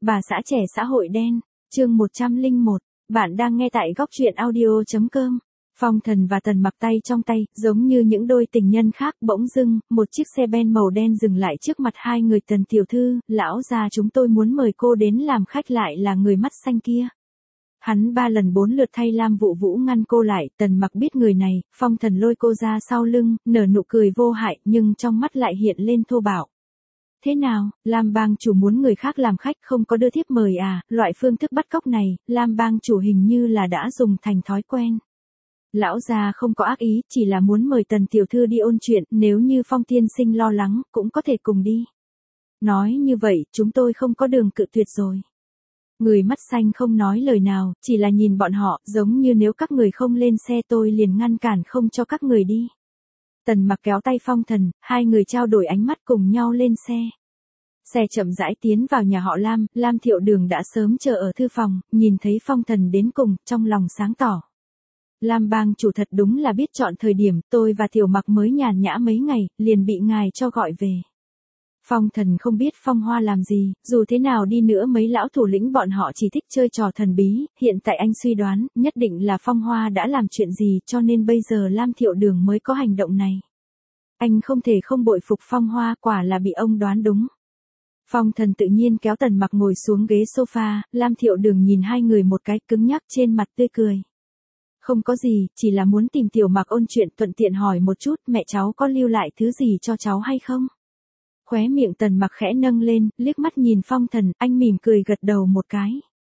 Bà xã trẻ xã hội đen, chương 101, bạn đang nghe tại góc truyện audio.com. Phong Thần và Tần Mặc tay trong tay, giống như những đôi tình nhân khác, bỗng dưng, một chiếc xe ben màu đen dừng lại trước mặt hai người. Tần tiểu thư, lão gia chúng tôi muốn mời cô đến làm khách, lại là người mắt xanh kia. Hắn 3 lần 4 lượt thay Lam Vũ Vũ ngăn cô lại. Tần Mặc biết người này, Phong Thần lôi cô ra sau lưng, nở nụ cười vô hại, nhưng trong mắt lại hiện lên thô bạo. Thế nào, Lam bang chủ muốn người khác làm khách, không có đưa thiếp mời à? Loại phương thức bắt cóc này, Lam bang chủ hình như là đã dùng thành thói quen. Lão già không có ác ý, chỉ là muốn mời Tần tiểu thư đi ôn chuyện, nếu như Phong tiên sinh lo lắng, cũng có thể cùng đi. Nói như vậy, chúng tôi không có đường cự tuyệt rồi. Người mắt xanh không nói lời nào, chỉ là nhìn bọn họ, giống như nếu các người không lên xe tôi liền ngăn cản không cho các người đi. Tần Mặc kéo tay Phong Thần, hai người trao đổi ánh mắt cùng nhau lên xe. Xe chậm rãi tiến vào nhà họ Lam, Lam Thiệu Đường đã sớm chờ ở thư phòng, nhìn thấy Phong Thần đến cùng, trong lòng sáng tỏ. Lam bang chủ thật đúng là biết chọn thời điểm, tôi và Tiểu Mặc mới nhàn nhã mấy ngày, liền bị ngài cho gọi về. Phong Thần không biết Phong Hoa làm gì, dù thế nào đi nữa mấy lão thủ lĩnh bọn họ chỉ thích chơi trò thần bí, hiện tại anh suy đoán, nhất định là Phong Hoa đã làm chuyện gì, cho nên bây giờ Lam Thiệu Đường mới có hành động này. Anh không thể không bội phục Phong Hoa, quả là bị ông đoán đúng. Phong Thần tự nhiên kéo Tần Mặc ngồi xuống ghế sofa, Lam Thiệu Đường nhìn hai người một cái, cứng nhắc trên mặt tươi cười. Không có gì, chỉ là muốn tìm Tiểu Mặc ôn chuyện, thuận tiện hỏi một chút mẹ cháu có lưu lại thứ gì cho cháu hay không? Khóe miệng Tần Mặc khẽ nâng lên, liếc mắt nhìn Phong Thần, anh mỉm cười gật đầu một cái.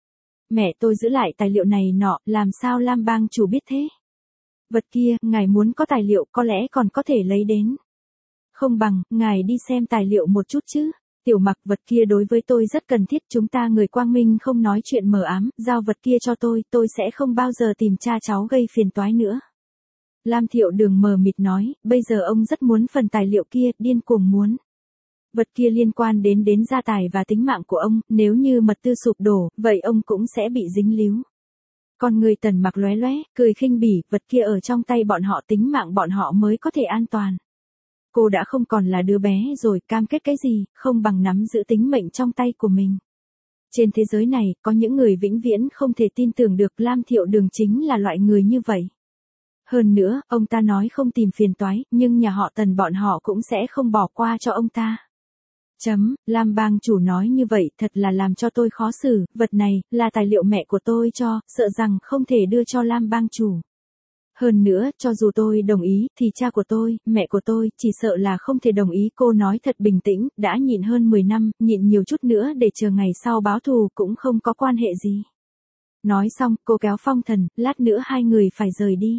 Mẹ tôi giữ lại tài liệu này nọ, làm sao Lam bang chủ biết thế? Vật kia, ngài muốn có tài liệu có lẽ còn có thể lấy đến. Không bằng, ngài đi xem tài liệu một chút chứ. Tiểu Mặc, vật kia đối với tôi rất cần thiết, chúng ta người quang minh không nói chuyện mờ ám, giao vật kia cho tôi sẽ không bao giờ tìm cha cháu gây phiền toái nữa. Lam Thiệu Đường mờ mịt nói, bây giờ ông rất muốn phần tài liệu kia, điên cuồng muốn. Vật kia liên quan đến gia tài và tính mạng của ông, nếu như mật tư sụp đổ, vậy ông cũng sẽ bị dính líu. Con người Tần Mặc lóe lóe, cười khinh bỉ, vật kia ở trong tay bọn họ, tính mạng bọn họ mới có thể an toàn. Cô đã không còn là đứa bé rồi, cam kết cái gì, không bằng nắm giữ tính mệnh trong tay của mình. Trên thế giới này, có những người vĩnh viễn không thể tin tưởng được, Lam Thiệu Đường chính là loại người như vậy. Hơn nữa, ông ta nói không tìm phiền toái, nhưng nhà họ Tần bọn họ cũng sẽ không bỏ qua cho ông ta. Lam bang chủ nói như vậy thật là làm cho tôi khó xử, vật này, là tài liệu mẹ của tôi cho, sợ rằng không thể đưa cho Lam bang chủ. Hơn nữa, cho dù tôi đồng ý, thì cha của tôi, mẹ của tôi, chỉ sợ là không thể đồng ý. Cô nói thật bình tĩnh, đã nhịn hơn 10 năm, nhịn nhiều chút nữa để chờ ngày sau báo thù cũng không có quan hệ gì. Nói xong, cô kéo Phong Thần, lát nữa hai người phải rời đi.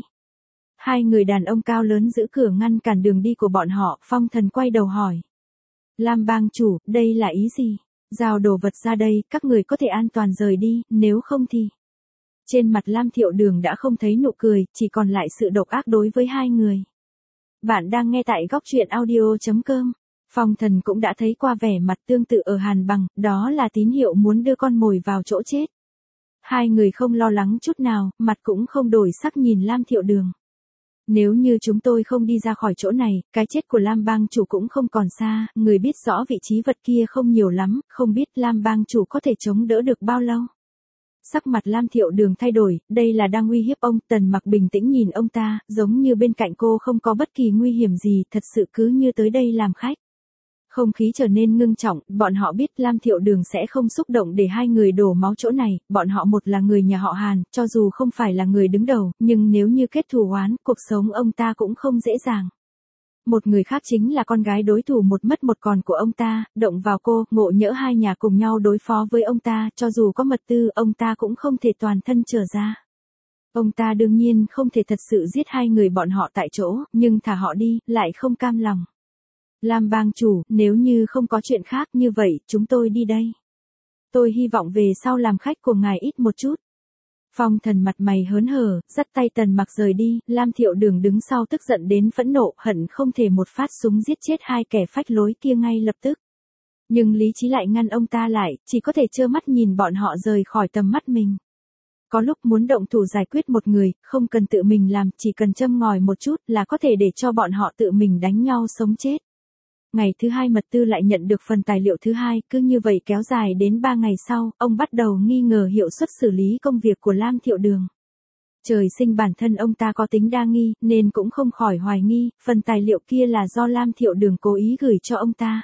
Hai người đàn ông cao lớn giữ cửa ngăn cản đường đi của bọn họ, Phong Thần quay đầu hỏi. Lam bang chủ, đây là ý gì? Giao đồ vật ra đây, các người có thể an toàn rời đi, nếu không thì... Trên mặt Lam Thiệu Đường đã không thấy nụ cười, chỉ còn lại sự độc ác đối với hai người. Bạn đang nghe tại góc truyện audio.com. Phong Thần cũng đã thấy qua vẻ mặt tương tự ở Hàn Bằng, đó là tín hiệu muốn đưa con mồi vào chỗ chết. Hai người không lo lắng chút nào, mặt cũng không đổi sắc nhìn Lam Thiệu Đường. Nếu như chúng tôi không đi ra khỏi chỗ này, cái chết của Lam bang chủ cũng không còn xa, người biết rõ vị trí vật kia không nhiều lắm, không biết Lam bang chủ có thể chống đỡ được bao lâu. Sắc mặt Lam Thiệu Đường thay đổi, đây là đang uy hiếp ông. Tần Mặc bình tĩnh nhìn ông ta, giống như bên cạnh cô không có bất kỳ nguy hiểm gì, thật sự cứ như tới đây làm khách. Không khí trở nên ngưng trọng, bọn họ biết Lam Thiệu Đường sẽ không xúc động để hai người đổ máu chỗ này, bọn họ một là người nhà họ Hàn, cho dù không phải là người đứng đầu, nhưng nếu như kết thù oán, cuộc sống ông ta cũng không dễ dàng. Một người khác chính là con gái đối thủ một mất một còn của ông ta, động vào cô, ngộ nhỡ hai nhà cùng nhau đối phó với ông ta, cho dù có mật tư, ông ta cũng không thể toàn thân trở ra. Ông ta đương nhiên không thể thật sự giết hai người bọn họ tại chỗ, nhưng thả họ đi, lại không cam lòng. Lam bang chủ, nếu như không có chuyện khác như vậy, chúng tôi đi đây. Tôi hy vọng về sau làm khách của ngài ít một chút. Phong Thần mặt mày hớn hở, dắt tay Tần Mặc rời đi, Lam Thiệu Đường đứng sau tức giận đến phẫn nộ, hận không thể một phát súng giết chết hai kẻ phách lối kia ngay lập tức. Nhưng lý trí lại ngăn ông ta lại, chỉ có thể trơ mắt nhìn bọn họ rời khỏi tầm mắt mình. Có lúc muốn động thủ giải quyết một người, không cần tự mình làm, chỉ cần châm ngòi một chút là có thể để cho bọn họ tự mình đánh nhau sống chết. Ngày thứ hai Mật Tư lại nhận được phần tài liệu thứ hai, cứ như vậy kéo dài đến 3 ngày sau, ông bắt đầu nghi ngờ hiệu suất xử lý công việc của Lam Thiệu Đường. Trời sinh bản thân ông ta có tính đa nghi, nên cũng không khỏi hoài nghi, phần tài liệu kia là do Lam Thiệu Đường cố ý gửi cho ông ta.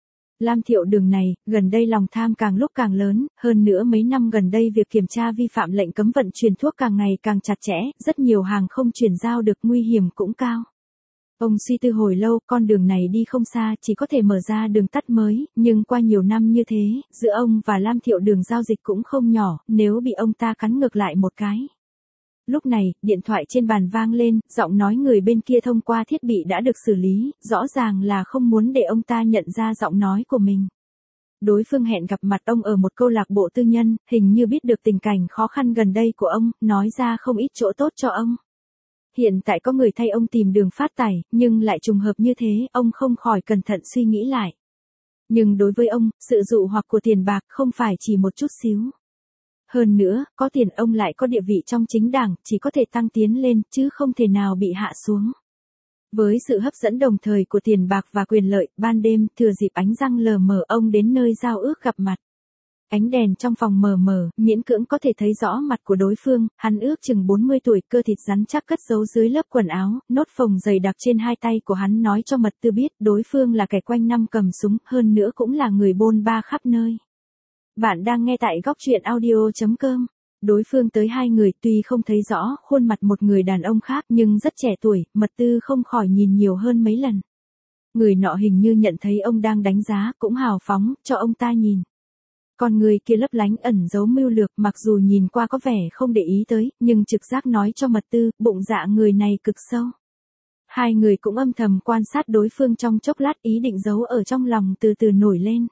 Lam Thiệu Đường này, gần đây lòng tham càng lúc càng lớn, hơn nữa mấy năm gần đây việc kiểm tra vi phạm lệnh cấm vận chuyển thuốc càng ngày càng chặt chẽ, rất nhiều hàng không chuyển giao được nguy hiểm cũng cao. Ông suy tư hồi lâu, con đường này đi không xa, chỉ có thể mở ra đường tắt mới, nhưng qua nhiều năm như thế, giữa ông và Lam Thiệu Đường giao dịch cũng không nhỏ, nếu bị ông ta cắn ngược lại một cái. Lúc này, điện thoại trên bàn vang lên, giọng nói người bên kia thông qua thiết bị đã được xử lý, rõ ràng là không muốn để ông ta nhận ra giọng nói của mình. Đối phương hẹn gặp mặt ông ở một câu lạc bộ tư nhân, hình như biết được tình cảnh khó khăn gần đây của ông, nói ra không ít chỗ tốt cho ông. Hiện tại có người thay ông tìm đường phát tài, nhưng lại trùng hợp như thế, ông không khỏi cẩn thận suy nghĩ lại. Nhưng đối với ông, sự dụ hoặc của tiền bạc không phải chỉ một chút xíu. Hơn nữa, có tiền ông lại có địa vị trong chính đảng, chỉ có thể tăng tiến lên, chứ không thể nào bị hạ xuống. Với sự hấp dẫn đồng thời của tiền bạc và quyền lợi, ban đêm, thừa dịp ánh răng lờ mờ ông đến nơi giao ước gặp mặt. Ánh đèn trong phòng mờ mờ, miễn cưỡng có thể thấy rõ mặt của đối phương, hắn ước chừng 40 tuổi, cơ thịt rắn chắc cất giấu dưới lớp quần áo, nốt phồng dày đặc trên hai tay của hắn nói cho Mật Tư biết, đối phương là kẻ quanh năm cầm súng, hơn nữa cũng là người bôn ba khắp nơi. Bạn đang nghe tại góc truyện audio.com. Đối phương tới hai người tuy không thấy rõ khuôn mặt một người đàn ông khác nhưng rất trẻ tuổi, Mật Tư không khỏi nhìn nhiều hơn mấy lần. Người nọ hình như nhận thấy ông đang đánh giá, cũng hào phóng, cho ông ta nhìn. Con người kia lấp lánh ẩn giấu mưu lược, mặc dù nhìn qua có vẻ không để ý tới, nhưng trực giác nói cho Mật Tư, bụng dạ người này cực sâu. Hai người cũng âm thầm quan sát đối phương trong chốc lát, ý định giấu ở trong lòng từ từ nổi lên.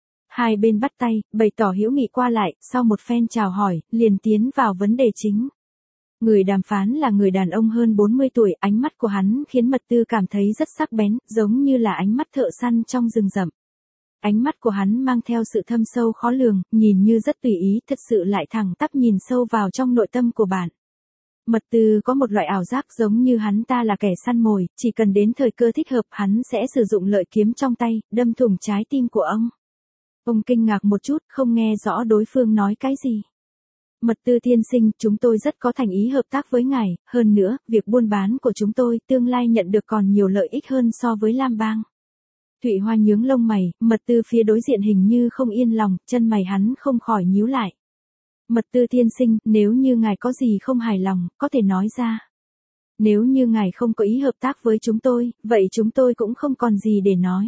Hai bên bắt tay, bày tỏ hữu nghị qua lại, sau một phen chào hỏi, liền tiến vào vấn đề chính. Người đàm phán là người đàn ông hơn 40 tuổi, ánh mắt của hắn khiến Mật Tư cảm thấy rất sắc bén, giống như là ánh mắt thợ săn trong rừng rậm. Ánh mắt của hắn mang theo sự thâm sâu khó lường, nhìn như rất tùy ý, thật sự lại thẳng tắp nhìn sâu vào trong nội tâm của bạn. Mật Tư có một loại ảo giác giống như hắn ta là kẻ săn mồi, chỉ cần đến thời cơ thích hợp hắn sẽ sử dụng lợi kiếm trong tay, đâm thủng trái tim của ông. Ông kinh ngạc một chút, không nghe rõ đối phương nói cái gì. Mật Tư tiên sinh, chúng tôi rất có thành ý hợp tác với ngài, hơn nữa, việc buôn bán của chúng tôi tương lai nhận được còn nhiều lợi ích hơn so với Lam Bang. Thụy Hoa nhướng lông mày, Mật Tư phía đối diện hình như không yên lòng, chân mày hắn không khỏi nhíu lại. Mật Tư tiên sinh, nếu như ngài có gì không hài lòng, có thể nói ra. Nếu như ngài không có ý hợp tác với chúng tôi, vậy chúng tôi cũng không còn gì để nói.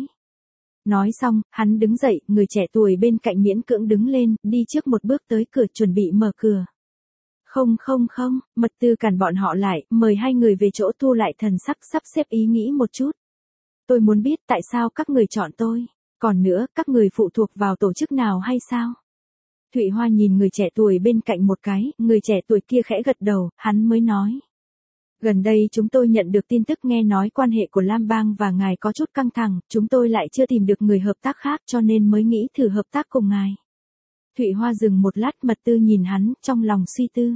Nói xong, hắn đứng dậy, người trẻ tuổi bên cạnh miễn cưỡng đứng lên, đi trước một bước tới cửa chuẩn bị mở cửa. Không, Mật Tư cản bọn họ lại, mời hai người về chỗ, thu lại thần sắc, sắp xếp ý nghĩ một chút. Tôi muốn biết tại sao các người chọn tôi, còn nữa, các người phụ thuộc vào tổ chức nào hay sao? Thụy Hoa nhìn người trẻ tuổi bên cạnh một cái, người trẻ tuổi kia khẽ gật đầu, hắn mới nói. Gần đây chúng tôi nhận được tin tức nghe nói quan hệ của Lam Bang và ngài có chút căng thẳng, chúng tôi lại chưa tìm được người hợp tác khác cho nên mới nghĩ thử hợp tác cùng ngài. Thụy Hoa dừng một lát, Mật Tư nhìn hắn, trong lòng suy tư.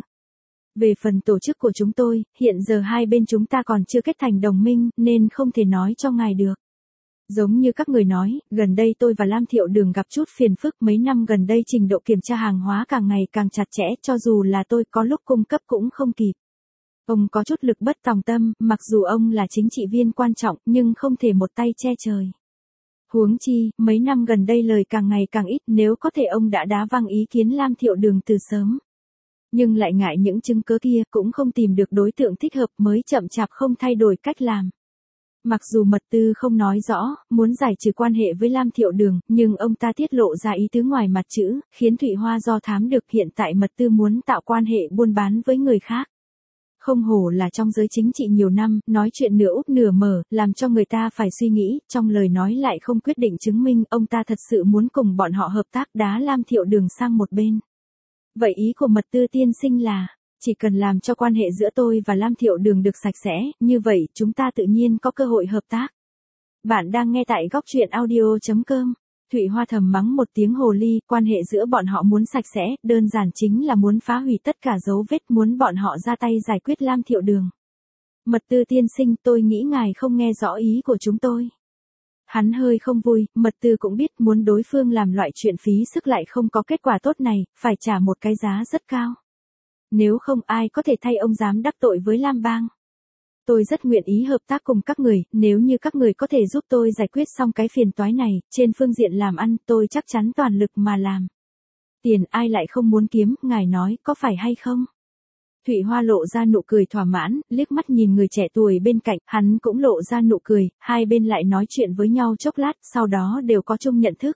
Về phần tổ chức của chúng tôi, hiện giờ hai bên chúng ta còn chưa kết thành đồng minh, nên không thể nói cho ngài được. Giống như các người nói, gần đây tôi và Lam Thiệu Đường gặp chút phiền phức, mấy năm gần đây trình độ kiểm tra hàng hóa càng ngày càng chặt chẽ, cho dù là tôi có lúc cung cấp cũng không kịp. Ông có chút lực bất tòng tâm, mặc dù ông là chính trị viên quan trọng, nhưng không thể một tay che trời. Huống chi, mấy năm gần đây lời càng ngày càng ít, nếu có thể ông đã đá văng ý kiến Lam Thiệu Đường từ sớm. Nhưng lại ngại những chứng cớ kia, cũng không tìm được đối tượng thích hợp, mới chậm chạp không thay đổi cách làm. Mặc dù Mật Tư không nói rõ, muốn giải trừ quan hệ với Lam Thiệu Đường, nhưng ông ta tiết lộ ra ý tứ ngoài mặt chữ, khiến Thụy Hoa do thám được, hiện tại Mật Tư muốn tạo quan hệ buôn bán với người khác. Không hổ là trong giới chính trị nhiều năm, nói chuyện nửa úp nửa mở, làm cho người ta phải suy nghĩ, trong lời nói lại không quyết định chứng minh, ông ta thật sự muốn cùng bọn họ hợp tác, đá Lam Thiệu Đường sang một bên. Vậy ý của Mật Tư tiên sinh là, chỉ cần làm cho quan hệ giữa tôi và Lam Thiệu Đường được sạch sẽ, như vậy chúng ta tự nhiên có cơ hội hợp tác. Bạn đang nghe tại góc truyện audio.com. Thụy Hoa thầm mắng một tiếng hồ ly, quan hệ giữa bọn họ muốn sạch sẽ, đơn giản chính là muốn phá hủy tất cả dấu vết, muốn bọn họ ra tay giải quyết Lam Thiệu Đường. Mật Tư tiên sinh, tôi nghĩ ngài không nghe rõ ý của chúng tôi. hắn hơi không vui, Mật Tư cũng biết muốn đối phương làm loại chuyện phí sức lại không có kết quả tốt này, phải trả một cái giá rất cao. Nếu không ai có thể thay ông dám đắc tội với Lam Bang. Tôi rất nguyện ý hợp tác cùng các người, nếu như các người có thể giúp tôi giải quyết xong cái phiền toái này, trên phương diện làm ăn tôi chắc chắn toàn lực mà làm. Tiền ai lại không muốn kiếm, ngài nói có phải hay không? Thụy Hoa lộ ra nụ cười thỏa mãn, liếc mắt nhìn người trẻ tuổi bên cạnh, hắn cũng lộ ra nụ cười, hai bên lại nói chuyện với nhau chốc lát, sau đó đều có chung nhận thức.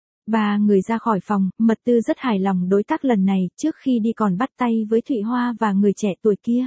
Ba người ra khỏi phòng, Mật Tư rất hài lòng đối tác lần này, trước khi đi còn bắt tay với Thụy Hoa và người trẻ tuổi kia.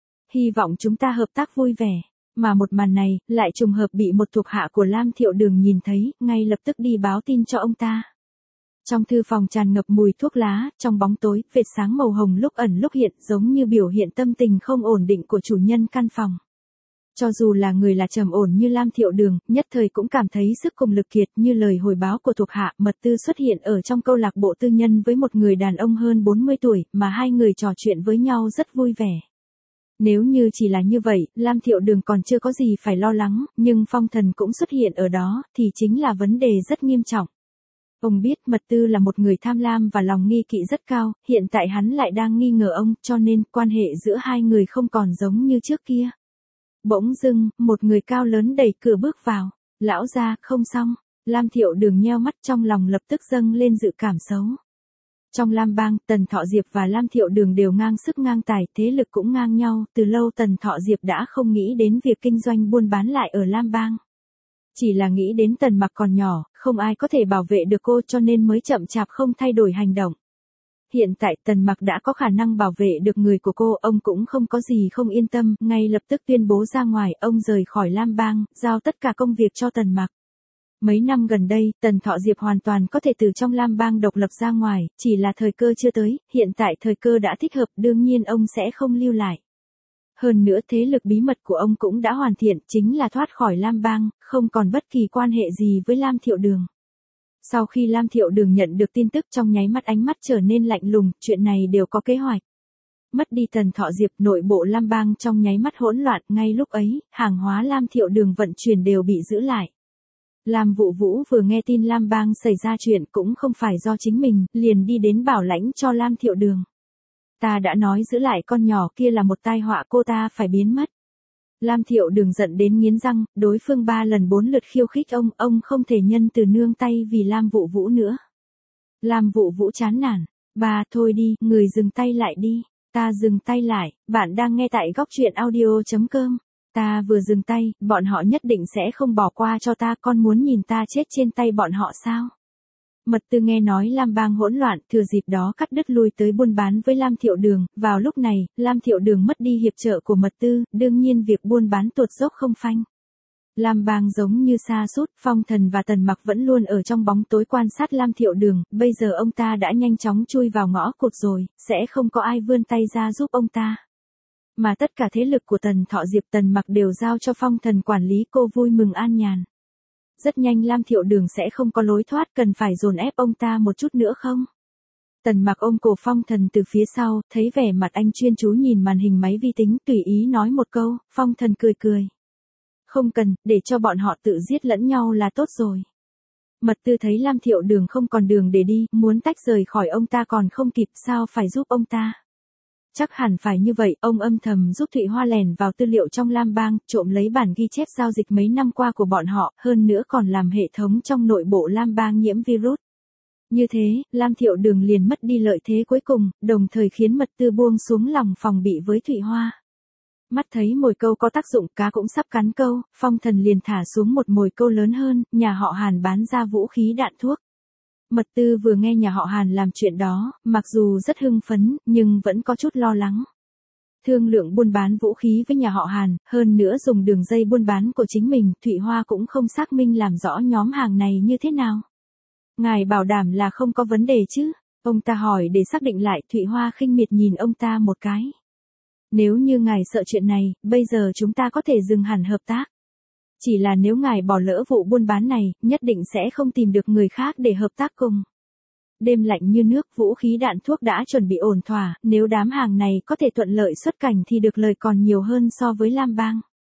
Hy vọng chúng ta hợp tác vui vẻ. Mà một màn này, lại trùng hợp bị một thuộc hạ của Lam Thiệu Đường nhìn thấy, ngay lập tức đi báo tin cho ông ta. Trong thư phòng tràn ngập mùi thuốc lá, trong bóng tối, vệt sáng màu hồng lúc ẩn lúc hiện giống như biểu hiện tâm tình không ổn định của chủ nhân căn phòng. Cho dù là người là trầm ổn như Lam Thiệu Đường, nhất thời cũng cảm thấy sức cùng lực kiệt như lời hồi báo của thuộc hạ. Mật Tư xuất hiện ở trong câu lạc bộ tư nhân với một người đàn ông hơn 40 tuổi, mà hai người trò chuyện với nhau rất vui vẻ. Nếu như chỉ là như vậy, Lam Thiệu Đường còn chưa có gì phải lo lắng, nhưng Phong Thần cũng xuất hiện ở đó, thì chính là vấn đề rất nghiêm trọng. Ông biết Mật Tư là một người tham lam và lòng nghi kỵ rất cao, hiện tại hắn lại đang nghi ngờ ông, cho nên quan hệ giữa hai người không còn giống như trước kia. Bỗng dưng, một người cao lớn đẩy cửa bước vào. Lão gia, không xong. Lam Thiệu Đường nheo mắt, trong lòng lập tức dâng lên dự cảm xấu. Trong Lam Bang, Tần Thọ Diệp và Lam Thiệu Đường đều ngang sức ngang tài, thế lực cũng ngang nhau, từ lâu Tần Thọ Diệp đã không nghĩ đến việc kinh doanh buôn bán lại ở Lam Bang. Chỉ là nghĩ đến Tần Mặc còn nhỏ, không ai có thể bảo vệ được cô cho nên mới chậm chạp không thay đổi hành động. Hiện tại Tần Mặc đã có khả năng bảo vệ được người của cô, ông cũng không có gì không yên tâm, ngay lập tức tuyên bố ra ngoài, ông rời khỏi Lam Bang, giao tất cả công việc cho Tần Mặc. Mấy năm gần đây, Tần Thọ Diệp hoàn toàn có thể từ trong Lam Bang độc lập ra ngoài, chỉ là thời cơ chưa tới, hiện tại thời cơ đã thích hợp, đương nhiên ông sẽ không lưu lại. Hơn nữa thế lực bí mật của ông cũng đã hoàn thiện, chính là thoát khỏi Lam Bang, không còn bất kỳ quan hệ gì với Lam Thiệu Đường. Sau khi Lam Thiệu Đường nhận được tin tức trong nháy mắt ánh mắt trở nên lạnh lùng, chuyện này đều có kế hoạch. Mất đi Tần Thọ Diệp, nội bộ Lam Bang trong nháy mắt hỗn loạn, ngay lúc ấy, hàng hóa Lam Thiệu Đường vận chuyển đều bị giữ lại. Lam Vũ Vũ vừa nghe tin Lam Bang xảy ra chuyện cũng không phải do chính mình, liền đi đến bảo lãnh cho Lam Thiệu Đường. Ta đã nói giữ lại con nhỏ kia là một tai họa, cô ta phải biến mất. Lam Thiệu Đường giận đến nghiến răng, đối phương 3 lần 4 lượt khiêu khích ông không thể nhân từ nương tay vì Lam Vũ Vũ nữa. Lam Vũ Vũ chán nản, bà thôi đi, người dừng tay lại đi. Ta dừng tay lại, bạn đang nghe tại góc truyện audio.com. Ta vừa dừng tay, bọn họ nhất định sẽ không bỏ qua cho ta, con muốn nhìn ta chết trên tay bọn họ sao? Mật Tư nghe nói Lam Bang hỗn loạn, thừa dịp đó cắt đứt lui tới buôn bán với Lam Thiệu Đường, vào lúc này, Lam Thiệu Đường mất đi hiệp trợ của Mật Tư, đương nhiên việc buôn bán tuột dốc không phanh. Lam Bang giống như sa sút, Phong Thần và Tần Mặc vẫn luôn ở trong bóng tối quan sát Lam Thiệu Đường, bây giờ ông ta đã nhanh chóng chui vào ngõ cụt rồi, sẽ không có ai vươn tay ra giúp ông ta. Mà tất cả thế lực của Tần Thọ Diệp Tần Mặc đều giao cho Phong Thần quản lý, cô vui mừng an nhàn. Rất nhanh Lam Thiệu Đường sẽ không có lối thoát, cần phải dồn ép ông ta một chút nữa không? Tần Mặc ôm cổ Phong Thần từ phía sau, thấy vẻ mặt anh chuyên chú nhìn màn hình máy vi tính, tùy ý nói một câu, Phong Thần cười cười. Không cần, để cho bọn họ tự giết lẫn nhau là tốt rồi. Mật Tư thấy Lam Thiệu Đường không còn đường để đi, muốn tách rời khỏi ông ta còn không kịp, sao phải giúp ông ta? Chắc hẳn phải như vậy, ông âm thầm giúp Thụy Hoa lèn vào tư liệu trong Lam Bang, trộm lấy bản ghi chép giao dịch mấy năm qua của bọn họ, hơn nữa còn làm hệ thống trong nội bộ Lam Bang nhiễm virus. Như thế, Lam Thiệu Đường liền mất đi lợi thế cuối cùng, đồng thời khiến Mật Tư buông xuống lòng phòng bị với Thụy Hoa. Mắt thấy mồi câu có tác dụng, cá cũng sắp cắn câu, Phong Thần liền thả xuống một mồi câu lớn hơn, nhà họ Hàn bán ra vũ khí đạn thuốc. Mật Tư vừa nghe nhà họ Hàn làm chuyện đó, mặc dù rất hưng phấn, nhưng vẫn có chút lo lắng. Thương lượng buôn bán vũ khí với nhà họ Hàn, hơn nữa dùng đường dây buôn bán của chính mình, Thụy Hoa cũng không xác minh làm rõ nhóm hàng này như thế nào. Ngài bảo đảm là không có vấn đề chứ? Ông ta hỏi để xác định lại, Thụy Hoa khinh miệt nhìn ông ta một cái. Nếu như ngài sợ chuyện này, bây giờ chúng ta có thể dừng hẳn hợp tác. Chỉ là nếu ngài bỏ lỡ vụ buôn bán này, nhất định sẽ không tìm được người khác để hợp tác cùng. Đêm lạnh như nước, vũ khí đạn thuốc đã chuẩn bị ổn thỏa, nếu đám hàng này có thể thuận lợi xuất cảnh thì được lời còn nhiều hơn so với Lam Bang.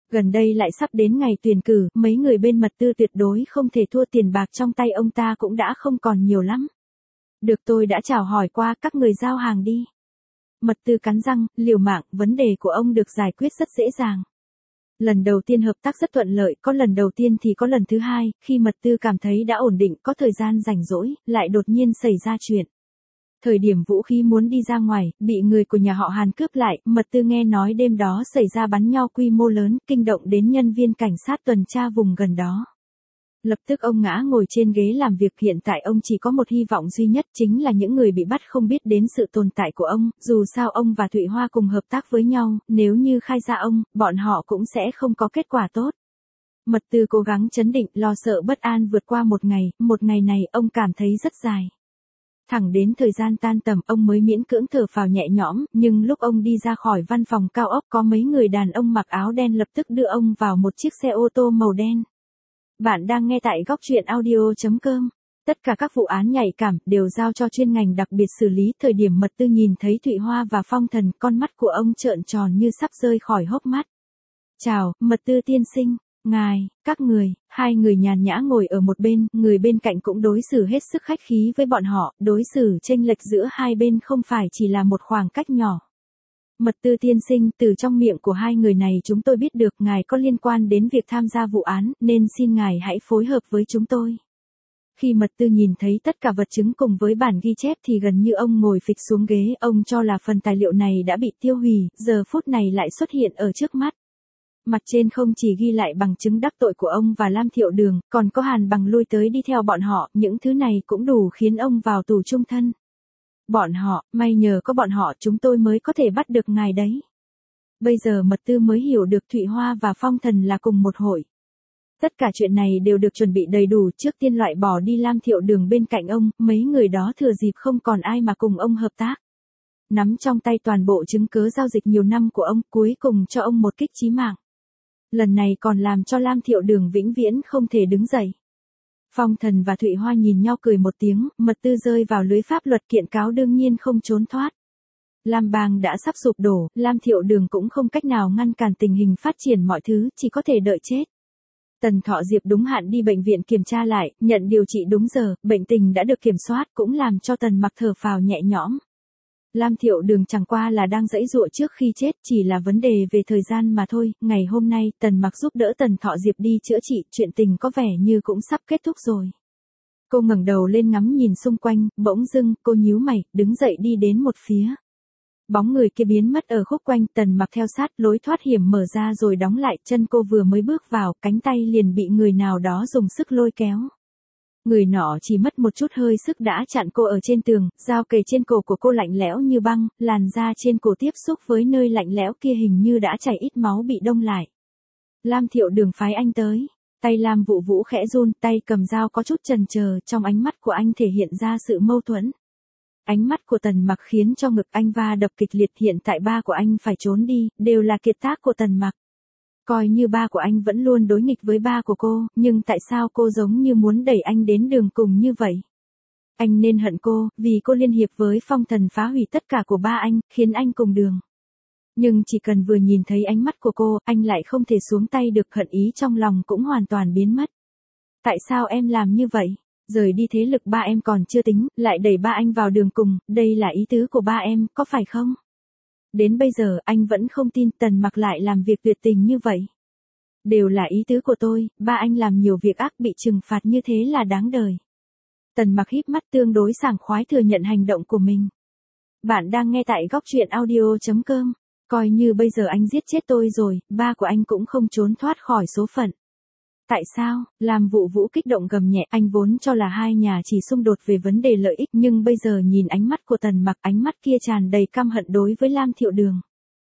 Gần đây lại sắp đến ngày tuyển cử, mấy người bên Mật Tư tuyệt đối không thể thua, tiền bạc trong tay ông ta cũng đã không còn nhiều lắm. Được, tôi đã chào hỏi qua, các người giao hàng đi. Mật Tư cắn răng, liều mạng, vấn đề của ông được giải quyết rất dễ dàng. Lần đầu tiên hợp tác rất thuận lợi, có lần đầu tiên thì có lần thứ hai, khi Mật Tư cảm thấy đã ổn định, có thời gian rảnh rỗi, lại đột nhiên xảy ra chuyện. Thời điểm Vũ Khí muốn đi ra ngoài, bị người của nhà họ Hàn cướp lại, Mật Tư nghe nói đêm đó xảy ra bắn nhau quy mô lớn, kinh động đến nhân viên cảnh sát tuần tra vùng gần đó. Lập tức ông ngã ngồi trên ghế làm việc, hiện tại ông chỉ có một hy vọng duy nhất, chính là những người bị bắt không biết đến sự tồn tại của ông, dù sao ông và Thụy Hoa cùng hợp tác với nhau, nếu như khai ra ông, bọn họ cũng sẽ không có kết quả tốt. Mật Tư cố gắng trấn định, lo sợ bất an vượt qua một ngày này ông cảm thấy rất dài. Thẳng đến thời gian tan tầm ông mới miễn cưỡng thở phào nhẹ nhõm, nhưng lúc ông đi ra khỏi văn phòng cao ốc có mấy người đàn ông mặc áo đen lập tức đưa ông vào một chiếc xe ô tô màu đen. Bạn đang nghe tại góc truyện audio.com. Tất cả các vụ án nhạy cảm đều giao cho chuyên ngành đặc biệt xử lý. Thời điểm Mật Tư nhìn thấy Thụy Hoa và Phong Thần, con mắt của ông trợn tròn như sắp rơi khỏi hốc mắt. Chào, Mật Tư tiên sinh. Ngài, các người, hai người nhàn nhã ngồi ở một bên, người bên cạnh cũng đối xử hết sức khách khí với bọn họ, đối xử chênh lệch giữa hai bên không phải chỉ là một khoảng cách nhỏ. Mật Tư tiên sinh, từ trong miệng của hai người này chúng tôi biết được ngài có liên quan đến việc tham gia vụ án, nên xin ngài hãy phối hợp với chúng tôi. Khi Mật Tư nhìn thấy tất cả vật chứng cùng với bản ghi chép thì gần như ông ngồi phịch xuống ghế, ông cho là phần tài liệu này đã bị tiêu hủy, giờ phút này lại xuất hiện ở trước mắt. Mặt trên không chỉ ghi lại bằng chứng đắc tội của ông và Lam Thiệu Đường, còn có Hàn Bằng lui tới đi theo bọn họ, những thứ này cũng đủ khiến ông vào tù chung thân. Bọn họ, may nhờ có bọn họ chúng tôi mới có thể bắt được ngài đấy. Bây giờ Mật Tư mới hiểu được Thụy Hoa và Phong Thần là cùng một hội. Tất cả chuyện này đều được chuẩn bị đầy đủ, trước tiên loại bỏ đi Lam Thiệu Đường bên cạnh ông, mấy người đó thừa dịp không còn ai mà cùng ông hợp tác. Nắm trong tay toàn bộ chứng cứ giao dịch nhiều năm của ông, cuối cùng cho ông một kích chí mạng. Lần này còn làm cho Lam Thiệu Đường vĩnh viễn không thể đứng dậy. Phong Thần và Thụy Hoa nhìn nhau cười một tiếng, Mật Tư rơi vào lưới pháp luật kiện cáo đương nhiên không trốn thoát. Lam Bang đã sắp sụp đổ, Lam Thiệu Đường cũng không cách nào ngăn cản tình hình phát triển mọi thứ, chỉ có thể đợi chết. Tần Thọ Diệp đúng hạn đi bệnh viện kiểm tra lại, nhận điều trị đúng giờ, bệnh tình đã được kiểm soát cũng làm cho Tần Mặc thở phào nhẹ nhõm. Lam Thiệu Đường chẳng qua là đang giãy giụa trước khi chết, chỉ là vấn đề về thời gian mà thôi. Ngày hôm nay, Tần Mặc giúp đỡ Tần Thọ Diệp đi chữa trị, chuyện tình có vẻ như cũng sắp kết thúc rồi. Cô ngẩng đầu lên ngắm nhìn xung quanh, bỗng dưng, cô nhíu mày, đứng dậy đi đến một phía. Bóng người kia biến mất ở khúc quanh, Tần Mặc theo sát, lối thoát hiểm mở ra rồi đóng lại, chân cô vừa mới bước vào, cánh tay liền bị người nào đó dùng sức lôi kéo. Người nọ chỉ mất một chút hơi sức đã chặn cô ở trên tường, dao kề trên cổ của cô lạnh lẽo như băng, làn da trên cổ tiếp xúc với nơi lạnh lẽo kia hình như đã chảy ít máu bị đông lại. Lam Thiệu Đường phái anh tới. Tay Lam Vũ Vũ khẽ run, tay cầm dao có chút chần chờ, trong ánh mắt của anh thể hiện ra sự mâu thuẫn. Ánh mắt của Tần Mặc khiến cho ngực anh va đập kịch liệt, hiện tại ba của anh phải trốn đi, đều là kiệt tác của Tần Mặc. Coi như ba của anh vẫn luôn đối nghịch với ba của cô, nhưng tại sao cô giống như muốn đẩy anh đến đường cùng như vậy? Anh nên hận cô, vì cô liên hiệp với Phong Thần phá hủy tất cả của ba anh, khiến anh cùng đường. Nhưng chỉ cần vừa nhìn thấy ánh mắt của cô, anh lại không thể xuống tay được, hận ý trong lòng cũng hoàn toàn biến mất. Tại sao em làm như vậy? Rời đi thế lực ba em còn chưa tính, lại đẩy ba anh vào đường cùng, đây là ý tứ của ba em, có phải không? Đến bây giờ anh vẫn không tin Tần Mặc lại làm việc tuyệt tình như vậy. Đều là ý tứ của tôi, ba anh làm nhiều việc ác bị trừng phạt như thế là đáng đời. Tần Mặc híp mắt tương đối sảng khoái thừa nhận hành động của mình. Bạn đang nghe tại góc truyện audio.com. Coi như bây giờ anh giết chết tôi rồi, ba của anh cũng không trốn thoát khỏi số phận. Tại sao? Lam Vũ Vũ kích động gầm nhẹ, anh vốn cho là hai nhà chỉ xung đột về vấn đề lợi ích, nhưng bây giờ nhìn ánh mắt của Tần Mặc, ánh mắt kia tràn đầy căm hận đối với Lam Thiệu Đường.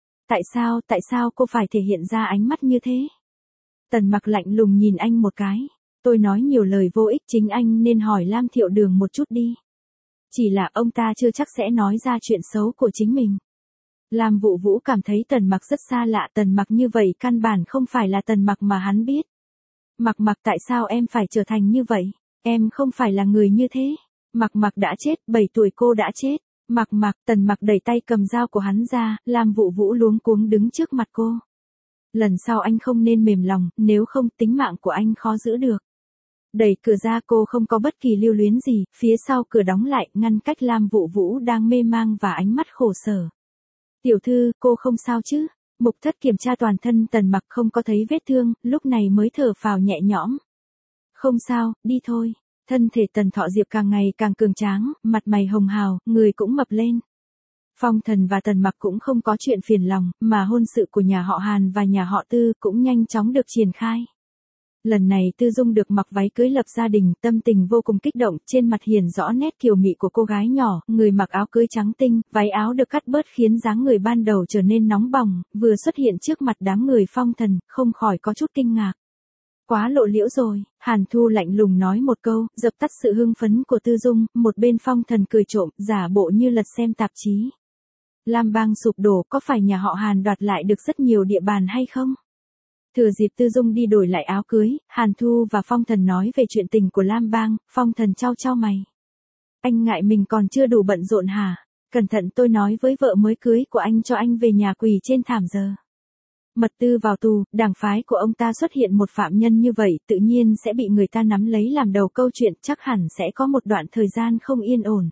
Tại sao cô phải thể hiện ra ánh mắt như thế? Tần Mặc lạnh lùng nhìn anh một cái. Tôi nói nhiều lời vô ích, chính anh nên hỏi Lam Thiệu Đường một chút đi. Chỉ là ông ta chưa chắc sẽ nói ra chuyện xấu của chính mình. Lam Vũ Vũ cảm thấy Tần Mặc rất xa lạ, Tần Mặc như vậy căn bản không phải là Tần Mặc mà hắn biết. Mặc tại sao em phải trở thành như vậy? Em không phải là người như thế. Mặc đã chết, 7 tuổi cô đã chết. Tần Mặc đẩy tay cầm dao của hắn ra, Lam Vũ Vũ luống cuống đứng trước mặt cô. Lần sau anh không nên mềm lòng, nếu không tính mạng của anh khó giữ được. Đẩy cửa ra, cô không có bất kỳ lưu luyến gì, phía sau cửa đóng lại, ngăn cách Lam Vũ Vũ đang mê mang và ánh mắt khổ sở. Tiểu thư, cô không sao chứ? Mục Thất kiểm tra toàn thân Tần Mặc không có thấy vết thương, lúc này mới thở phào nhẹ nhõm. Không sao, đi thôi. Thân thể Tần Thọ Diệp càng ngày càng cường tráng, mặt mày hồng hào, người cũng mập lên. Phong Thần và Tần Mặc cũng không có chuyện phiền lòng, mà hôn sự của nhà họ Hàn và nhà họ Tư cũng nhanh chóng được triển khai. Lần này Tư Dung được mặc váy cưới lập gia đình, tâm tình vô cùng kích động, trên mặt hiển rõ nét kiều mị của cô gái nhỏ, người mặc áo cưới trắng tinh, váy áo được cắt bớt khiến dáng người ban đầu trở nên nóng bỏng, vừa xuất hiện trước mặt đám người Phong Thần, không khỏi có chút kinh ngạc. Quá lộ liễu rồi, Hàn Thu lạnh lùng nói một câu, dập tắt sự hưng phấn của Tư Dung, một bên Phong Thần cười trộm, giả bộ như lật xem tạp chí. Lam Bang sụp đổ, có phải nhà họ Hàn đoạt lại được rất nhiều địa bàn hay không? Thừa dịp Tư Dung đi đổi lại áo cưới, Hàn Thu và Phong Thần nói về chuyện tình của Lam Bang, Phong Thần chau chau mày. Anh ngại mình còn chưa đủ bận rộn hả? Cẩn thận, tôi nói với vợ mới cưới của anh cho anh về nhà quỳ trên thảm giờ. Mật Tư vào tù, đảng phái của ông ta xuất hiện một phạm nhân như vậy, tự nhiên sẽ bị người ta nắm lấy làm đầu câu chuyện, chắc hẳn sẽ có một đoạn thời gian không yên ổn.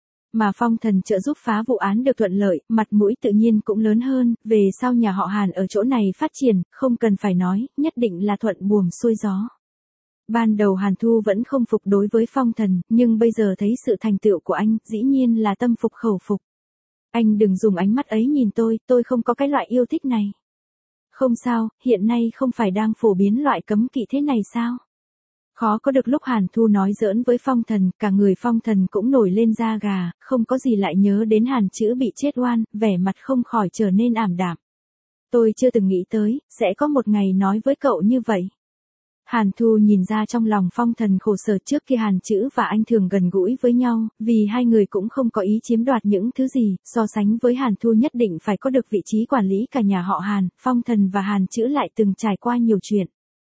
Mà Phong Thần trợ giúp phá vụ án được thuận lợi, mặt mũi tự nhiên cũng lớn hơn, về sau nhà họ Hàn ở chỗ này phát triển, không cần phải nói, nhất định là thuận buồm xuôi gió. Ban đầu Hàn Thu vẫn không phục đối với Phong Thần, nhưng bây giờ thấy sự thành tựu của anh, dĩ nhiên là tâm phục khẩu phục. Anh đừng dùng ánh mắt ấy nhìn tôi không có cái loại yêu thích này. Không sao, hiện nay không phải đang phổ biến loại cấm kỵ thế này sao? Khó có được lúc Hàn Thu nói giỡn với Phong Thần, cả người Phong Thần cũng nổi lên da gà, không có gì lại nhớ đến Hàn Chữ bị chết oan, vẻ mặt không khỏi trở nên ảm đạm. Tôi chưa từng nghĩ tới, sẽ có một ngày nói với cậu như vậy. Hàn Thu nhìn ra trong lòng Phong Thần khổ sở, trước kia Hàn Chữ và anh thường gần gũi với nhau, vì hai người cũng không có ý chiếm đoạt những thứ gì, so sánh với Hàn Thu nhất định phải có được vị trí quản lý cả nhà họ Hàn, Phong Thần và Hàn Chữ lại từng trải qua nhiều chuyện.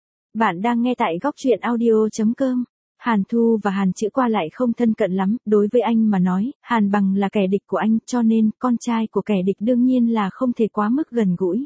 Bạn đang nghe tại góc truyện audio.com. Hàn Thu và Hàn Chữ qua lại không thân cận lắm, đối với anh mà nói, Hàn Bằng là kẻ địch của anh, cho nên, con trai của kẻ địch đương nhiên là không thể quá mức gần gũi.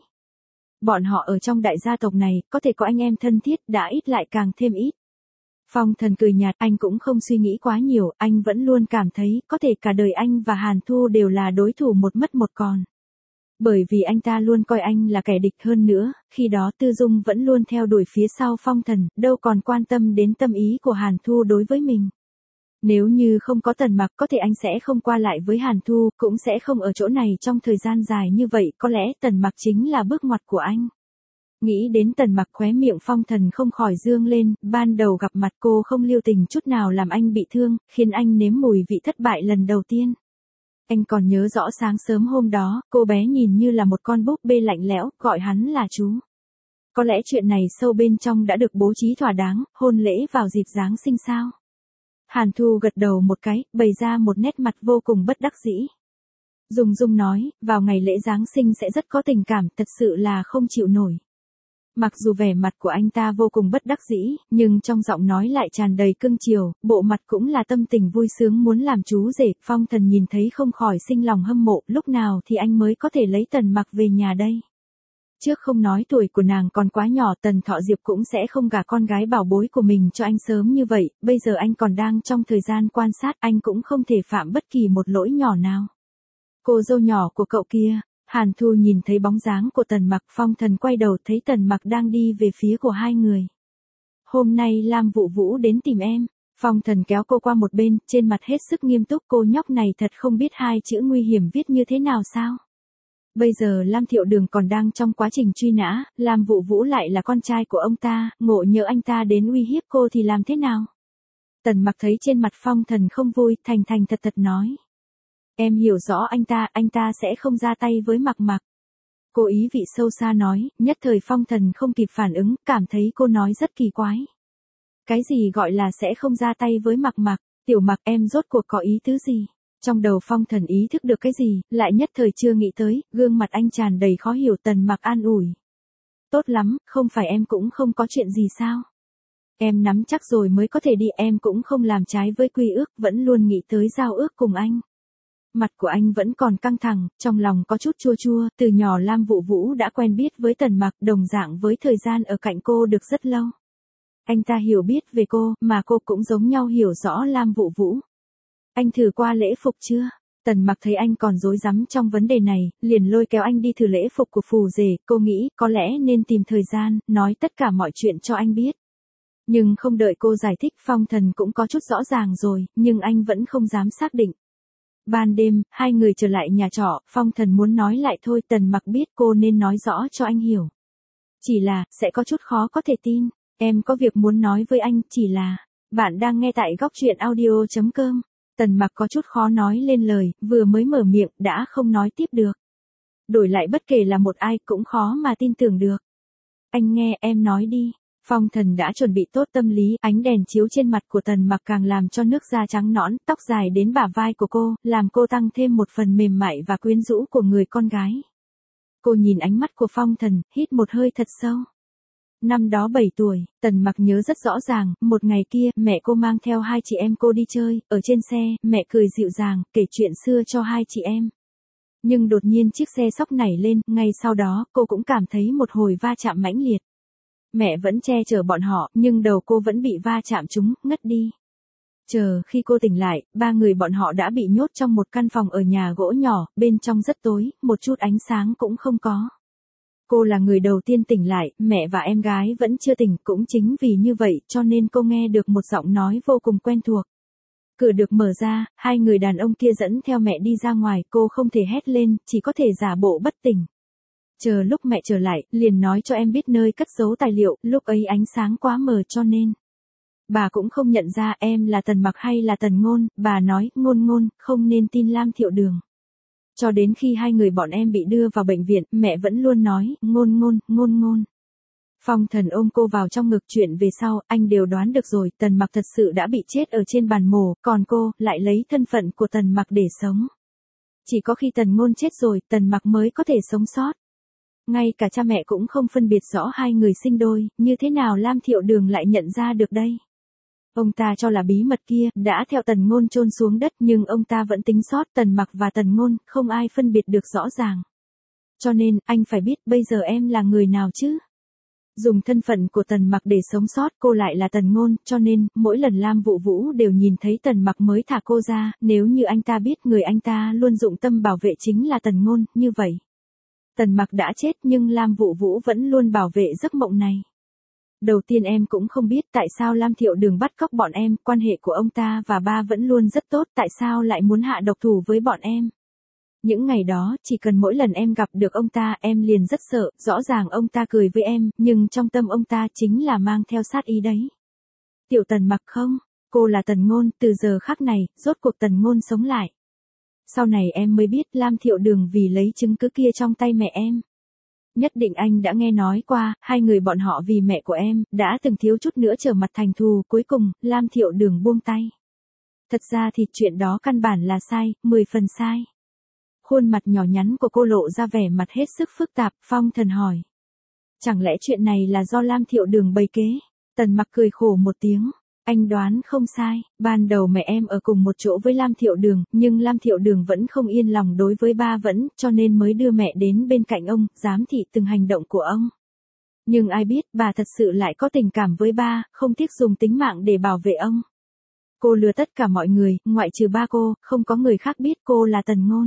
Bọn họ ở trong đại gia tộc này, có thể có anh em thân thiết, đã ít lại càng thêm ít. Phong Thần cười nhạt, anh cũng không suy nghĩ quá nhiều, anh vẫn luôn cảm thấy, có thể cả đời anh và Hàn Thu đều là đối thủ một mất một còn. Bởi vì anh ta luôn coi anh là kẻ địch, hơn nữa, khi đó Tư Dung vẫn luôn theo đuổi phía sau Phong Thần, đâu còn quan tâm đến tâm ý của Hàn Thu đối với mình. Nếu như không có Tần Mặc, có thể anh sẽ không qua lại với Hàn Thu, cũng sẽ không ở chỗ này trong thời gian dài như vậy, có lẽ Tần Mặc chính là bước ngoặt của anh. Nghĩ đến Tần Mặc, khóe miệng Phong Thần không khỏi dương lên, ban đầu gặp mặt cô không lưu tình chút nào làm anh bị thương, khiến anh nếm mùi vị thất bại lần đầu tiên. Anh còn nhớ rõ sáng sớm hôm đó, cô bé nhìn như là một con búp bê lạnh lẽo, gọi hắn là chú. Có lẽ chuyện này sâu bên trong đã được bố trí thỏa đáng, hôn lễ vào dịp Giáng sinh sao? Hàn Thu gật đầu một cái, bày ra một nét mặt vô cùng bất đắc dĩ. Dung nói, vào ngày lễ Giáng sinh sẽ rất có tình cảm, thật sự là không chịu nổi. Mặc dù vẻ mặt của anh ta vô cùng bất đắc dĩ, nhưng trong giọng nói lại tràn đầy cưng chiều, bộ mặt cũng là tâm tình vui sướng muốn làm chú rể. Phong Thần nhìn thấy không khỏi sinh lòng hâm mộ, lúc nào thì anh mới có thể lấy Tần Mặc về nhà đây? Trước không nói tuổi của nàng còn quá nhỏ, Tần Thọ Diệp cũng sẽ không gả con gái bảo bối của mình cho anh sớm như vậy, bây giờ anh còn đang trong thời gian quan sát, anh cũng không thể phạm bất kỳ một lỗi nhỏ nào. Cô dâu nhỏ của cậu kia. Hàn Thu nhìn thấy bóng dáng của Tần Mặc, Phong Thần quay đầu thấy Tần Mặc đang đi về phía của hai người. Hôm nay Lam Vũ Vũ đến tìm em. Phong Thần kéo cô qua một bên, trên mặt hết sức nghiêm túc, cô nhóc này thật không biết hai chữ nguy hiểm viết như thế nào sao? Bây giờ Lam Thiệu Đường còn đang trong quá trình truy nã, Lam Vũ Vũ lại là con trai của ông ta, ngộ nhỡ anh ta đến uy hiếp cô thì làm thế nào? Tần Mặc thấy trên mặt Phong Thần không vui, thành thật nói. Em hiểu rõ anh ta sẽ không ra tay với Mặc. Cô ý vị sâu xa nói, nhất thời Phong Thần không kịp phản ứng, cảm thấy cô nói rất kỳ quái. Cái gì gọi là sẽ không ra tay với Mặc? Tiểu Mặc, em rốt cuộc có ý tứ gì? Trong đầu Phong Thần ý thức được cái gì, lại nhất thời chưa nghĩ tới, gương mặt anh tràn đầy khó hiểu. Tần Mặc an ủi. Tốt lắm, không phải em cũng không có chuyện gì sao? Em nắm chắc rồi mới có thể đi, em cũng không làm trái với quy ước, vẫn luôn nghĩ tới giao ước cùng anh. Mặt của anh vẫn còn căng thẳng, trong lòng có chút chua chua, từ nhỏ Lam Vũ Vũ đã quen biết với Tần Mặc, đồng dạng với thời gian ở cạnh cô được rất lâu. Anh ta hiểu biết về cô, mà cô cũng giống nhau hiểu rõ Lam Vũ Vũ. Anh thử qua lễ phục chưa? Tần Mặc thấy anh còn rối rắm trong vấn đề này, liền lôi kéo anh đi thử lễ phục của phù rể, cô nghĩ có lẽ nên tìm thời gian, nói tất cả mọi chuyện cho anh biết. Nhưng không đợi cô giải thích, Phong Thần cũng có chút rõ ràng rồi, nhưng anh vẫn không dám xác định. Ban đêm, hai người trở lại nhà trọ, Phong Thần muốn nói lại thôi, Tần Mặc biết cô nên nói rõ cho anh hiểu. Chỉ là, sẽ có chút khó có thể tin, em có việc muốn nói với anh, chỉ là, bạn đang nghe tại góc truyện audio.com. Tần Mặc có chút khó nói lên lời, vừa mới mở miệng, đã không nói tiếp được. Đổi lại bất kể là một ai cũng khó mà tin tưởng được. Anh nghe, em nói đi. Phong Thần đã chuẩn bị tốt tâm lý, ánh đèn chiếu trên mặt của Tần Mặc càng làm cho nước da trắng nõn, tóc dài đến bả vai của cô, làm cô tăng thêm một phần mềm mại và quyến rũ của người con gái. Cô nhìn ánh mắt của Phong Thần, hít một hơi thật sâu. Năm đó 7 tuổi, Tần Mặc nhớ rất rõ ràng, một ngày kia, mẹ cô mang theo hai chị em cô đi chơi, ở trên xe, mẹ cười dịu dàng, kể chuyện xưa cho hai chị em. Nhưng đột nhiên chiếc xe xóc nảy lên, ngay sau đó, cô cũng cảm thấy một hồi va chạm mãnh liệt. Mẹ vẫn che chở bọn họ, nhưng đầu cô vẫn bị va chạm trúng, ngất đi. Chờ khi cô tỉnh lại, ba người bọn họ đã bị nhốt trong một căn phòng ở nhà gỗ nhỏ, bên trong rất tối, một chút ánh sáng cũng không có. Cô là người đầu tiên tỉnh lại, mẹ và em gái vẫn chưa tỉnh, cũng chính vì như vậy cho nên cô nghe được một giọng nói vô cùng quen thuộc. Cửa được mở ra, hai người đàn ông kia dẫn theo mẹ đi ra ngoài, cô không thể hét lên, chỉ có thể giả bộ bất tỉnh. Chờ lúc mẹ trở lại, liền nói cho em biết nơi cất giấu tài liệu, lúc ấy ánh sáng quá mờ cho nên. Bà cũng không nhận ra em là Tần Mặc hay là Tần Ngôn, bà nói, Ngôn Ngôn, không nên tin Lam Thiệu Đường. Cho đến khi hai người bọn em bị đưa vào bệnh viện, mẹ vẫn luôn nói, Ngôn Ngôn, Ngôn Ngôn. Phong Thần ôm cô vào trong ngực, chuyện về sau, anh đều đoán được rồi, Tần Mặc thật sự đã bị chết ở trên bàn mổ, còn cô, lại lấy thân phận của Tần Mặc để sống. Chỉ có khi Tần Ngôn chết rồi, Tần Mặc mới có thể sống sót. Ngay cả cha mẹ cũng không phân biệt rõ hai người sinh đôi, như thế nào Lam Thiệu Đường lại nhận ra được đây? Ông ta cho là bí mật kia, đã theo Tần Ngôn chôn xuống đất, nhưng ông ta vẫn tính sót Tần Mặc và Tần Ngôn, không ai phân biệt được rõ ràng. Cho nên, anh phải biết, bây giờ em là người nào chứ? Dùng thân phận của Tần Mặc để sống sót, cô lại là Tần Ngôn, cho nên, mỗi lần Lam Vũ Vũ đều nhìn thấy Tần Mặc mới thả cô ra, nếu như anh ta biết người anh ta luôn dụng tâm bảo vệ chính là Tần Ngôn, như vậy. Tần Mặc đã chết nhưng Lam Vũ Vũ vẫn luôn bảo vệ giấc mộng này. Đầu tiên em cũng không biết tại sao Lam Thiệu Đường bắt cóc bọn em, quan hệ của ông ta và ba vẫn luôn rất tốt, tại sao lại muốn hạ độc thủ với bọn em. Những ngày đó, chỉ cần mỗi lần em gặp được ông ta, em liền rất sợ, rõ ràng ông ta cười với em, nhưng trong tâm ông ta chính là mang theo sát ý đấy. Tiểu Tần Mặc không, cô là Tần Ngôn, từ giờ khắc này, rốt cuộc Tần Ngôn sống lại. Sau này em mới biết Lam Thiệu Đường vì lấy chứng cứ kia trong tay mẹ em. Nhất định anh đã nghe nói qua, hai người bọn họ vì mẹ của em, đã từng thiếu chút nữa trở mặt thành thù, cuối cùng, Lam Thiệu Đường buông tay. Thật ra thì chuyện đó căn bản là sai, 10 phần sai. Khuôn mặt nhỏ nhắn của cô lộ ra vẻ mặt hết sức phức tạp, Phong Thần hỏi. Chẳng lẽ chuyện này là do Lam Thiệu Đường bày kế? Tần Mặc cười khổ một tiếng. Anh đoán không sai, ban đầu mẹ em ở cùng một chỗ với Lam Thiệu Đường, nhưng Lam Thiệu Đường vẫn không yên lòng đối với ba vẫn, cho nên mới đưa mẹ đến bên cạnh ông, giám thị từng hành động của ông. Nhưng ai biết, bà thật sự lại có tình cảm với ba, không tiếc dùng tính mạng để bảo vệ ông. Cô lừa tất cả mọi người, ngoại trừ ba cô, không có người khác biết cô là Tần Ngôn.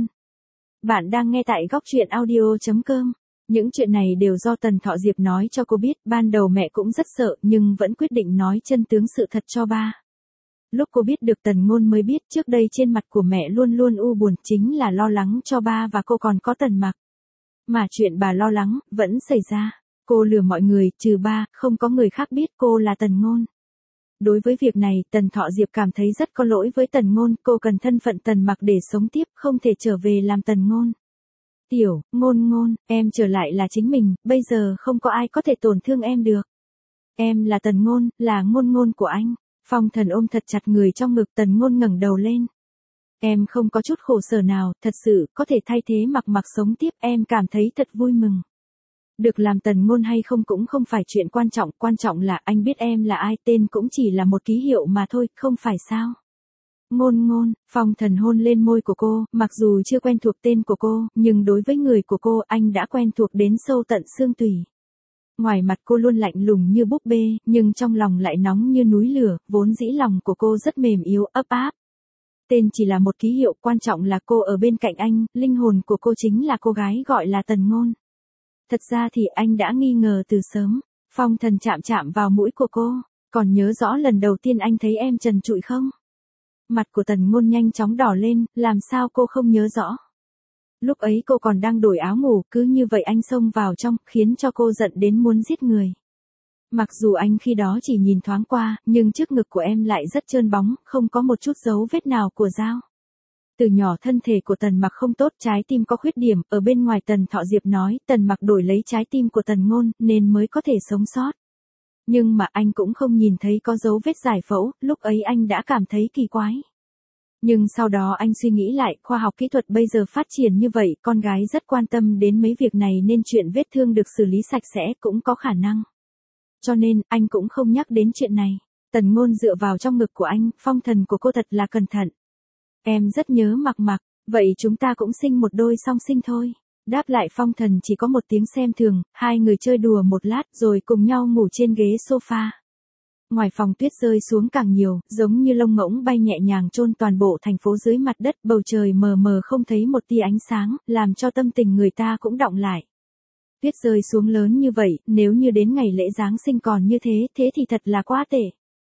Bạn đang nghe tại góc truyện audio.com. Những chuyện này đều do Tần Thọ Diệp nói cho cô biết, ban đầu mẹ cũng rất sợ nhưng vẫn quyết định nói chân tướng sự thật cho ba. Lúc cô biết được Tần Ngôn mới biết trước đây trên mặt của mẹ luôn luôn u buồn, chính là lo lắng cho ba và cô còn có Tần Mặc. Mà chuyện bà lo lắng, vẫn xảy ra. Cô lừa mọi người, trừ ba, không có người khác biết cô là Tần Ngôn. Đối với việc này, Tần Thọ Diệp cảm thấy rất có lỗi với Tần Ngôn, cô cần thân phận Tần Mặc để sống tiếp, không thể trở về làm Tần Ngôn. Tiểu, Ngôn Ngôn, em trở lại là chính mình, bây giờ không có ai có thể tổn thương em được. Em là Tần Ngôn, là Ngôn Ngôn của anh. Phong Thần ôm thật chặt người trong ngực, Tần Ngôn ngẩng đầu lên. Em không có chút khổ sở nào, thật sự, có thể thay thế Mặc sống tiếp, em cảm thấy thật vui mừng. Được làm Tần Ngôn hay không cũng không phải chuyện quan trọng là anh biết em là ai, tên cũng chỉ là một ký hiệu mà thôi, không phải sao. Ngôn ngôn, Phong Thần hôn lên môi của cô, mặc dù chưa quen thuộc tên của cô, nhưng đối với người của cô anh đã quen thuộc đến sâu tận xương tủy. Ngoài mặt cô luôn lạnh lùng như búp bê, nhưng trong lòng lại nóng như núi lửa, vốn dĩ lòng của cô rất mềm yếu, ấp áp. Tên chỉ là một ký hiệu, quan trọng là cô ở bên cạnh anh, linh hồn của cô chính là cô gái gọi là Tần Ngôn. Thật ra thì anh đã nghi ngờ từ sớm. Phong Thần chạm chạm vào mũi của cô, còn nhớ rõ lần đầu tiên anh thấy em trần trụi không? Mặt của Tần Ngôn nhanh chóng đỏ lên, làm sao cô không nhớ rõ? Lúc ấy cô còn đang đổi áo ngủ, cứ như vậy anh xông vào trong, khiến cho cô giận đến muốn giết người. Mặc dù anh khi đó chỉ nhìn thoáng qua, nhưng trước ngực của em lại rất trơn bóng, không có một chút dấu vết nào của dao. Từ nhỏ thân thể của Tần Mặc không tốt, trái tim có khuyết điểm, ở bên ngoài Tần Thọ Diệp nói, Tần Mặc đổi lấy trái tim của Tần Ngôn, nên mới có thể sống sót. Nhưng mà anh cũng không nhìn thấy có dấu vết giải phẫu, lúc ấy anh đã cảm thấy kỳ quái. Nhưng sau đó anh suy nghĩ lại, khoa học kỹ thuật bây giờ phát triển như vậy, con gái rất quan tâm đến mấy việc này nên chuyện vết thương được xử lý sạch sẽ cũng có khả năng. Cho nên, anh cũng không nhắc đến chuyện này. Tần Ngôn dựa vào trong ngực của anh, Phong Thần của cô thật là cẩn thận. Em rất nhớ Mặc Mặc, vậy chúng ta cũng sinh một đôi song sinh thôi. Đáp lại Phong Thần chỉ có một tiếng xem thường, hai người chơi đùa một lát rồi cùng nhau ngủ trên ghế sofa. Ngoài phòng tuyết rơi xuống càng nhiều, giống như lông ngỗng bay nhẹ nhàng chôn toàn bộ thành phố dưới mặt đất, bầu trời mờ mờ không thấy một tia ánh sáng, làm cho tâm tình người ta cũng đọng lại. Tuyết rơi xuống lớn như vậy, nếu như đến ngày lễ Giáng sinh còn như thế thì thật là quá tệ.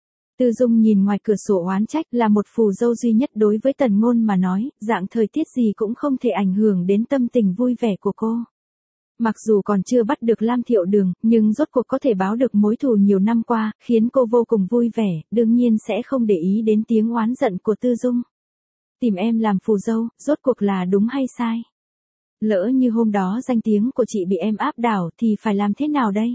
Tư Dung nhìn ngoài cửa sổ oán trách, là một phù dâu duy nhất đối với Tần Ngôn mà nói, dạng thời tiết gì cũng không thể ảnh hưởng đến tâm tình vui vẻ của cô. Mặc dù còn chưa bắt được Lam Thiệu Đường, nhưng rốt cuộc có thể báo được mối thù nhiều năm qua, khiến cô vô cùng vui vẻ, đương nhiên sẽ không để ý đến tiếng oán giận của Tư Dung. Tìm em làm phù dâu, rốt cuộc là đúng hay sai? Lỡ như hôm đó danh tiếng của chị bị em áp đảo thì phải làm thế nào đây?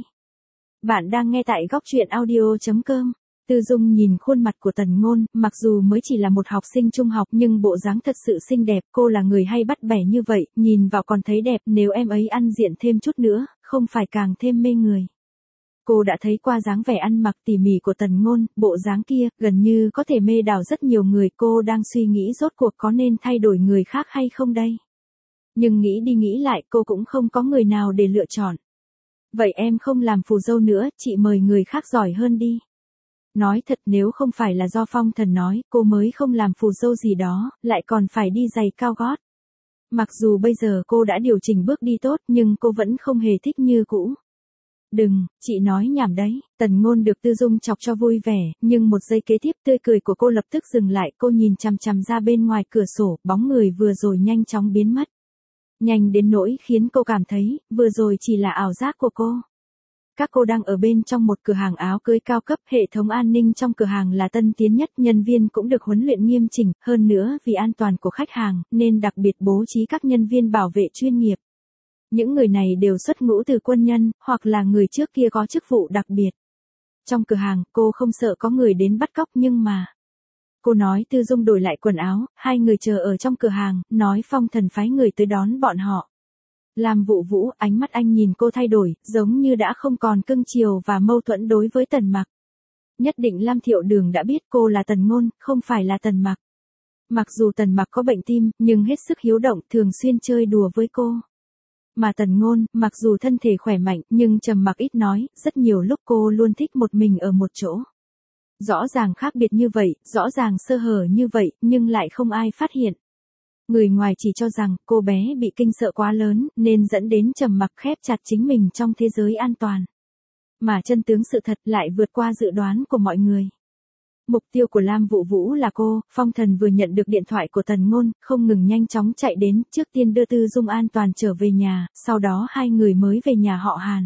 Bạn đang nghe tại góc truyện audio.com. Tư Dung nhìn khuôn mặt của Tần Ngôn, mặc dù mới chỉ là một học sinh trung học nhưng bộ dáng thật sự xinh đẹp, cô là người hay bắt bẻ như vậy, nhìn vào còn thấy đẹp, nếu em ấy ăn diện thêm chút nữa, không phải càng thêm mê người. Cô đã thấy qua dáng vẻ ăn mặc tỉ mỉ của Tần Ngôn, bộ dáng kia, gần như có thể mê đảo rất nhiều người, cô đang suy nghĩ rốt cuộc có nên thay đổi người khác hay không đây. Nhưng nghĩ đi nghĩ lại cô cũng không có người nào để lựa chọn. Vậy em không làm phù dâu nữa, chị mời người khác giỏi hơn đi. Nói thật nếu không phải là do Phong Thần nói, cô mới không làm phù dâu gì đó, lại còn phải đi giày cao gót. Mặc dù bây giờ cô đã điều chỉnh bước đi tốt nhưng cô vẫn không hề thích như cũ. Đừng, chị nói nhảm đấy. Tần Ngôn được Tư Dung chọc cho vui vẻ, nhưng một giây kế tiếp tươi cười của cô lập tức dừng lại, cô nhìn chằm chằm ra bên ngoài cửa sổ, bóng người vừa rồi nhanh chóng biến mất. Nhanh đến nỗi khiến cô cảm thấy, vừa rồi chỉ là ảo giác của cô. Các cô đang ở bên trong một cửa hàng áo cưới cao cấp, hệ thống an ninh trong cửa hàng là tân tiến nhất, nhân viên cũng được huấn luyện nghiêm chỉnh, hơn nữa vì an toàn của khách hàng, nên đặc biệt bố trí các nhân viên bảo vệ chuyên nghiệp. Những người này đều xuất ngũ từ quân nhân, hoặc là người trước kia có chức vụ đặc biệt. Trong cửa hàng, cô không sợ có người đến bắt cóc nhưng mà... Cô nói Tư Dung đổi lại quần áo, hai người chờ ở trong cửa hàng, nói Phong Thần phái người tới đón bọn họ. Lam Vũ Vũ, ánh mắt anh nhìn cô thay đổi, giống như đã không còn cưng chiều và mâu thuẫn đối với Tần Mặc. Nhất định Lam Thiệu Đường đã biết cô là Tần Ngôn, không phải là Tần Mặc. Mặc dù Tần Mặc có bệnh tim, nhưng hết sức hiếu động, thường xuyên chơi đùa với cô. Mà Tần Ngôn, mặc dù thân thể khỏe mạnh, nhưng trầm mặc ít nói, rất nhiều lúc cô luôn thích một mình ở một chỗ. Rõ ràng khác biệt như vậy, rõ ràng sơ hở như vậy, nhưng lại không ai phát hiện. Người ngoài chỉ cho rằng cô bé bị kinh sợ quá lớn, nên dẫn đến trầm mặc khép chặt chính mình trong thế giới an toàn. Mà chân tướng sự thật lại vượt qua dự đoán của mọi người. Mục tiêu của Lam Vũ Vũ là cô, Phong Thần vừa nhận được điện thoại của Tần Ngôn, không ngừng nhanh chóng chạy đến, trước tiên đưa Tư Dung an toàn trở về nhà, sau đó hai người mới về nhà họ Hàn.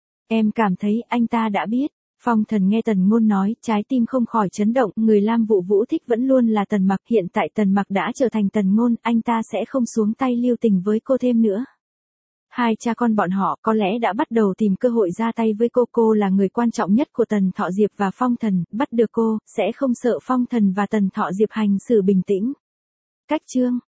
Em cảm thấy anh ta đã biết. Phong Thần nghe Tần Ngôn nói, trái tim không khỏi chấn động, người Lam Vũ Vũ thích vẫn luôn là Tần Mặc, hiện tại Tần Mặc đã trở thành Tần Ngôn, anh ta sẽ không xuống tay lưu tình với cô thêm nữa. Hai cha con bọn họ có lẽ đã bắt đầu tìm cơ hội ra tay với cô là người quan trọng nhất của Tần Thọ Diệp và Phong Thần, bắt được cô, sẽ không sợ Phong Thần và Tần Thọ Diệp hành xử bình tĩnh. Cách chương